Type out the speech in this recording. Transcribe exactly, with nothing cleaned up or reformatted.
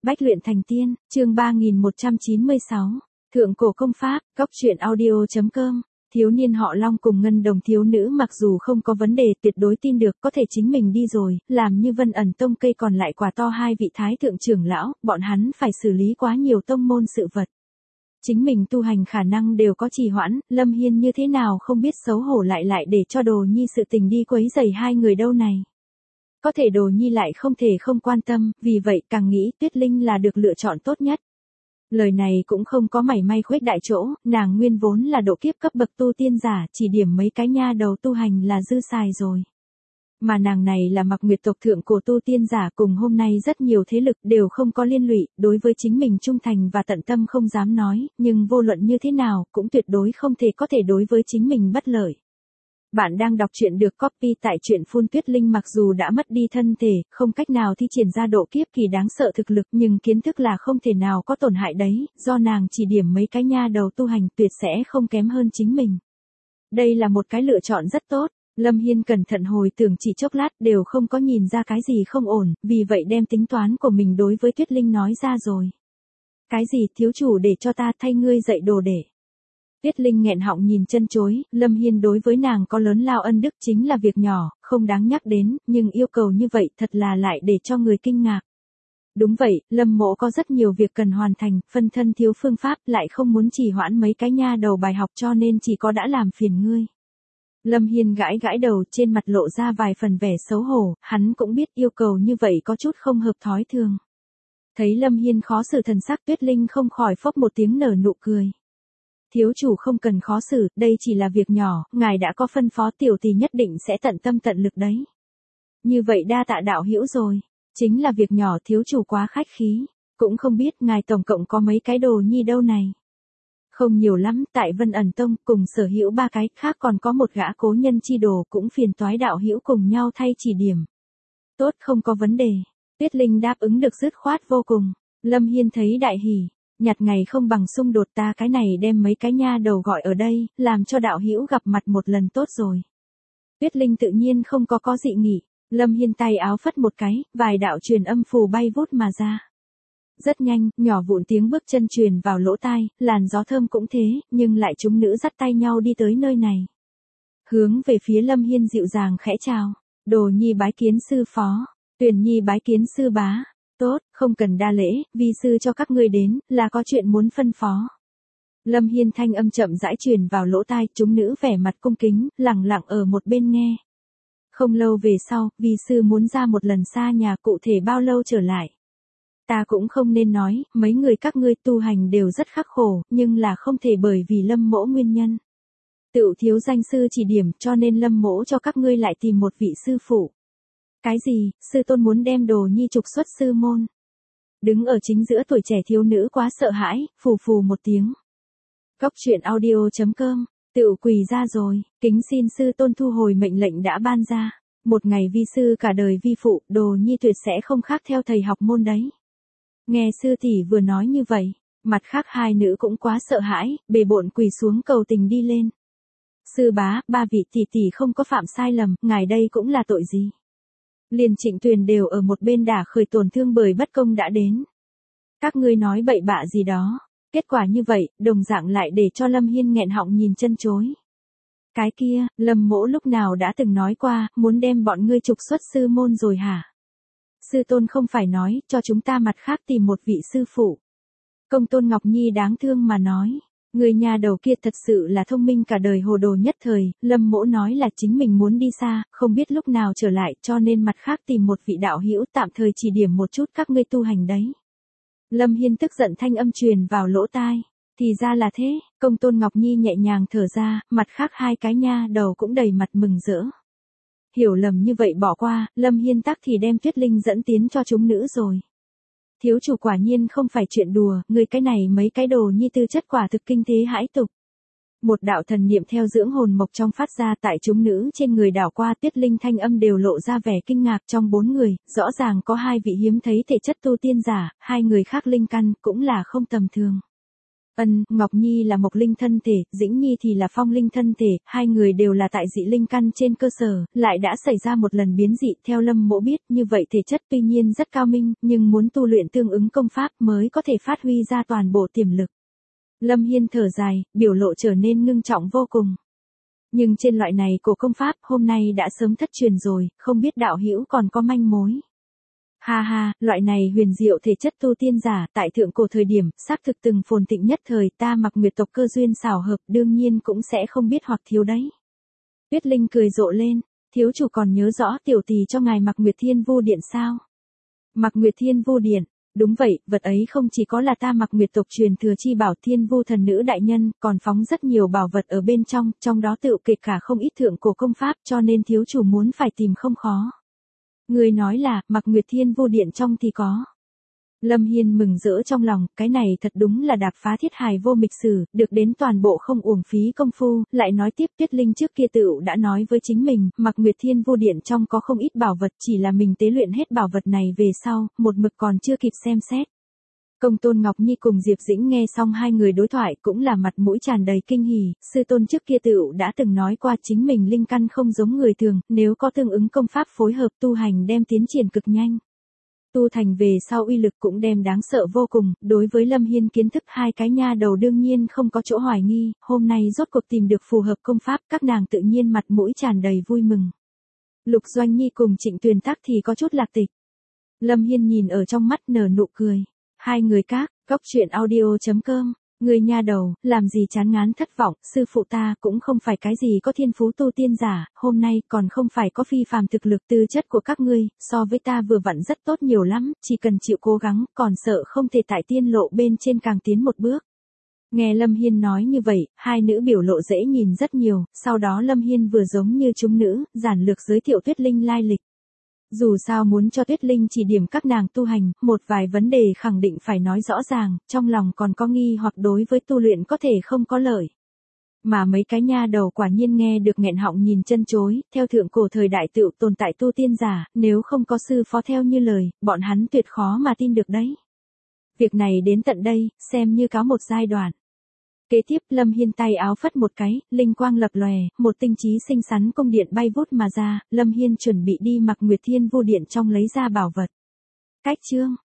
Bách luyện thành tiên, chương ba nghìn một trăm chín mươi sáu. Thượng cổ công pháp, góc truyện audio.com. Thiếu niên họ Long cùng ngân đồng thiếu nữ mặc dù không có vấn đề tuyệt đối tin được có thể chính mình đi rồi, làm như Vân ẩn tông cây còn lại quả to hai vị thái thượng trưởng lão, bọn hắn phải xử lý quá nhiều tông môn sự vật. Chính mình tu hành khả năng đều có trì hoãn, Lâm Hiên như thế nào không biết xấu hổ lại lại để cho Đồ Nhi sự tình đi quấy rầy hai người đâu này. Có thể Đồ Nhi lại không thể không quan tâm, vì vậy càng nghĩ Tuyết Linh là được lựa chọn tốt nhất. Lời này cũng không có mảy may khuếch đại chỗ, nàng nguyên vốn là độ kiếp cấp bậc tu tiên giả, chỉ điểm mấy cái nha đầu tu hành là dư xài rồi. Mà nàng này là Mặc Nguyệt tộc thượng cổ tu tiên giả, cùng hôm nay rất nhiều thế lực đều không có liên lụy, đối với chính mình trung thành và tận tâm không dám nói, nhưng vô luận như thế nào cũng tuyệt đối không thể có thể đối với chính mình bất lợi. Bạn đang đọc truyện được copy tại truyện Phun Tuyết Linh, mặc dù đã mất đi thân thể, không cách nào thi triển ra độ kiếp kỳ đáng sợ thực lực, nhưng kiến thức là không thể nào có tổn hại đấy, do nàng chỉ điểm mấy cái nha đầu tu hành tuyệt sẽ không kém hơn chính mình. Đây là một cái lựa chọn rất tốt. Lâm Hiên cẩn thận hồi tưởng chỉ chốc lát đều không có nhìn ra cái gì không ổn, vì vậy đem tính toán của mình đối với Tuyết Linh nói ra rồi. Cái gì thiếu chủ để cho ta thay ngươi dạy đồ để. Tuyết Linh nghẹn họng nhìn chân chối, Lâm Hiên đối với nàng có lớn lao ân đức chính là việc nhỏ, không đáng nhắc đến, nhưng yêu cầu như vậy thật là lại để cho người kinh ngạc. Đúng vậy, Lâm mỗ có rất nhiều việc cần hoàn thành, phân thân thiếu phương pháp lại không muốn trì hoãn mấy cái nha đầu bài học cho nên chỉ có đã làm phiền ngươi. Lâm Hiên gãi gãi đầu, trên mặt lộ ra vài phần vẻ xấu hổ, hắn cũng biết yêu cầu như vậy có chút không hợp thói thường. Thấy Lâm Hiên khó xử thần sắc, Tuyết Linh không khỏi phốc một tiếng nở nụ cười. Thiếu chủ không cần khó xử, đây chỉ là việc nhỏ, ngài đã có phân phó tiểu tỷ nhất định sẽ tận tâm tận lực đấy. Như vậy đa tạ đạo hữu rồi, chính là việc nhỏ thiếu chủ quá khách khí, cũng không biết ngài tổng cộng có mấy cái đồ nhi đâu này. Không nhiều lắm, tại Vân ẩn tông cùng sở hữu ba cái, khác còn có một gã cố nhân chi đồ cũng phiền toái đạo hữu cùng nhau thay chỉ điểm. Tốt, không có vấn đề. Tuyết Linh đáp ứng được dứt khoát vô cùng. Lâm Hiên thấy đại hỉ, nhặt ngày không bằng xung đột, ta cái này đem mấy cái nha đầu gọi ở đây, làm cho đạo hữu gặp mặt một lần tốt rồi. Tuyết Linh tự nhiên không có có dị nghị, Lâm Hiên tay áo phất một cái, vài đạo truyền âm phù bay vút mà ra. Rất nhanh, nhỏ vụn tiếng bước chân truyền vào lỗ tai, làn gió thơm cũng thế, nhưng lại chúng nữ dắt tay nhau đi tới nơi này. Hướng về phía Lâm Hiên dịu dàng khẽ chào, Đồ Nhi bái kiến sư phó, Tuyền Nhi bái kiến sư bá. Tốt, không cần đa lễ, vi sư cho các ngươi đến, là có chuyện muốn phân phó. Lâm Hiên thanh âm chậm rãi truyền vào lỗ tai, chúng nữ vẻ mặt cung kính, lặng lặng ở một bên nghe. Không lâu về sau, vi sư muốn ra một lần xa nhà, cụ thể bao lâu trở lại. Ta cũng không nên nói, mấy người các ngươi tu hành đều rất khắc khổ, nhưng là không thể bởi vì Lâm mỗ nguyên nhân. Tựu thiếu danh sư chỉ điểm, cho nên Lâm mỗ cho các ngươi lại tìm một vị sư phụ. Cái gì, sư tôn muốn đem Đồ Nhi trục xuất sư môn. Đứng ở chính giữa tuổi trẻ thiếu nữ quá sợ hãi, phù phù một tiếng. Góc truyện audio.com, tựu quỳ ra rồi, kính xin sư tôn thu hồi mệnh lệnh đã ban ra. Một ngày vi sư cả đời vi phụ, Đồ Nhi tuyệt sẽ không khác theo thầy học môn đấy. Nghe sư tỷ vừa nói như vậy, mặt khác hai nữ cũng quá sợ hãi, bề bộn quỳ xuống cầu tình đi lên. Sư bá, ba vị tỷ tỷ không có phạm sai lầm, ngài đây cũng là tội gì? Liền Trịnh Tuyền đều ở một bên đả khởi tổn thương bởi bất công đã đến. Các ngươi nói bậy bạ gì đó, kết quả như vậy, đồng dạng lại để cho Lâm Hiên nghẹn họng nhìn chân chối. Cái kia, Lâm mỗ lúc nào đã từng nói qua, muốn đem bọn ngươi trục xuất sư môn rồi hả? Sư tôn không phải nói, cho chúng ta mặt khác tìm một vị sư phụ. Công tôn Ngọc Nhi đáng thương mà nói, người nhà đầu kia thật sự là thông minh cả đời hồ đồ nhất thời, Lâm mỗ nói là chính mình muốn đi xa, không biết lúc nào trở lại, cho nên mặt khác tìm một vị đạo hữu tạm thời chỉ điểm một chút các ngươi tu hành đấy. Lâm Hiên tức giận thanh âm truyền vào lỗ tai, thì ra là thế, công tôn Ngọc Nhi nhẹ nhàng thở ra, mặt khác hai cái nha đầu cũng đầy mặt mừng rỡ. Hiểu lầm như vậy bỏ qua, Lâm Hiên tắc thì đem Tuyết Linh dẫn tiến cho chúng nữ rồi. Thiếu chủ quả nhiên không phải chuyện đùa, người cái này mấy cái đồ nhi tư chất quả thực kinh thế hãi tục. Một đạo thần niệm theo dưỡng hồn mộc trong phát ra tại chúng nữ trên người đảo qua, Tuyết Linh thanh âm đều lộ ra vẻ kinh ngạc. Trong bốn người, rõ ràng có hai vị hiếm thấy thể chất tu tiên giả, hai người khác linh căn cũng là không tầm thường. Ân, Ngọc Nhi là Mộc Linh thân thể, Dĩnh Nhi thì là Phong Linh thân thể, hai người đều là tại dị linh căn trên cơ sở, lại đã xảy ra một lần biến dị, theo Lâm Mỗ biết, như vậy thể chất tuy nhiên rất cao minh, nhưng muốn tu luyện tương ứng công pháp mới có thể phát huy ra toàn bộ tiềm lực. Lâm Hiên thở dài, biểu lộ trở nên ngưng trọng vô cùng. Nhưng trên loại này của công pháp hôm nay đã sớm thất truyền rồi, không biết đạo hữu còn có manh mối. Ha ha, loại này huyền diệu thể chất tu tiên giả tại thượng cổ thời điểm, xác thực từng phồn thịnh nhất thời ta Mặc Nguyệt tộc cơ duyên xảo hợp đương nhiên cũng sẽ không biết hoặc thiếu đấy. Tuyết Linh cười rộ lên, thiếu chủ còn nhớ rõ tiểu tỷ cho ngài Mặc Nguyệt Thiên Vu Điện sao? Mặc Nguyệt Thiên Vu Điện, đúng vậy, vật ấy không chỉ có là ta Mặc Nguyệt tộc truyền thừa chi bảo Thiên Vu thần nữ đại nhân, còn phóng rất nhiều bảo vật ở bên trong, trong đó tựu kể cả không ít thượng cổ công pháp cho nên thiếu chủ muốn phải tìm không khó. Người nói là, Mặc Nguyệt Thiên Vu Điện trong thì có. Lâm Hiên mừng rỡ trong lòng, cái này thật đúng là đạp phá thiết hài vô mịch sử, được đến toàn bộ không uổng phí công phu, lại nói tiếp Tuyết Linh trước kia tựu đã nói với chính mình, Mặc Nguyệt Thiên Vu Điện trong có không ít bảo vật, chỉ là mình tế luyện hết bảo vật này về sau, một mực còn chưa kịp xem xét. Công tôn Ngọc Nhi cùng Diệp Dĩnh nghe xong hai người đối thoại cũng là mặt mũi tràn đầy kinh hỉ, sư tôn trước kia tựu đã từng nói qua chính mình linh căn không giống người thường, nếu có tương ứng công pháp phối hợp tu hành đem tiến triển cực nhanh. Tu thành về sau uy lực cũng đem đáng sợ vô cùng, đối với Lâm Hiên kiến thức hai cái nha đầu đương nhiên không có chỗ hoài nghi, hôm nay rốt cuộc tìm được phù hợp công pháp, các nàng tự nhiên mặt mũi tràn đầy vui mừng. Lục Doanh Nhi cùng Trịnh Tuyền Tắc thì có chút lạc tịch. Lâm Hiên nhìn ở trong mắt nở nụ cười. Hai người các, góc chuyện audio chấm com, người nha đầu, làm gì chán ngán thất vọng, sư phụ ta cũng không phải cái gì có thiên phú tu tiên giả, hôm nay còn không phải có phi phàm thực lực tư chất của các ngươi, so với ta vừa vặn rất tốt nhiều lắm, chỉ cần chịu cố gắng, còn sợ không thể tại tiên lộ bên trên càng tiến một bước. Nghe Lâm Hiên nói như vậy, hai nữ biểu lộ dễ nhìn rất nhiều, sau đó Lâm Hiên vừa giống như chúng nữ, giản lược giới thiệu Tuyết Linh lai lịch. Dù sao muốn cho Tuyết Linh chỉ điểm các nàng tu hành, một vài vấn đề khẳng định phải nói rõ ràng, trong lòng còn có nghi hoặc đối với tu luyện có thể không có lợi. Mà mấy cái nha đầu quả nhiên nghe được nghẹn họng nhìn chân chối, theo thượng cổ thời đại tựu tồn tại tu tiên giả, nếu không có sư phó theo như lời, bọn hắn tuyệt khó mà tin được đấy. Việc này đến tận đây, xem như cáo một giai đoạn. Kế tiếp Lâm Hiên tay áo phất một cái, linh quang lập lòe, một tinh trí xinh xắn cung điện bay vút mà ra, Lâm Hiên chuẩn bị đi Mặc Nguyệt Thiên Vu Điện trong lấy ra bảo vật. Cách chương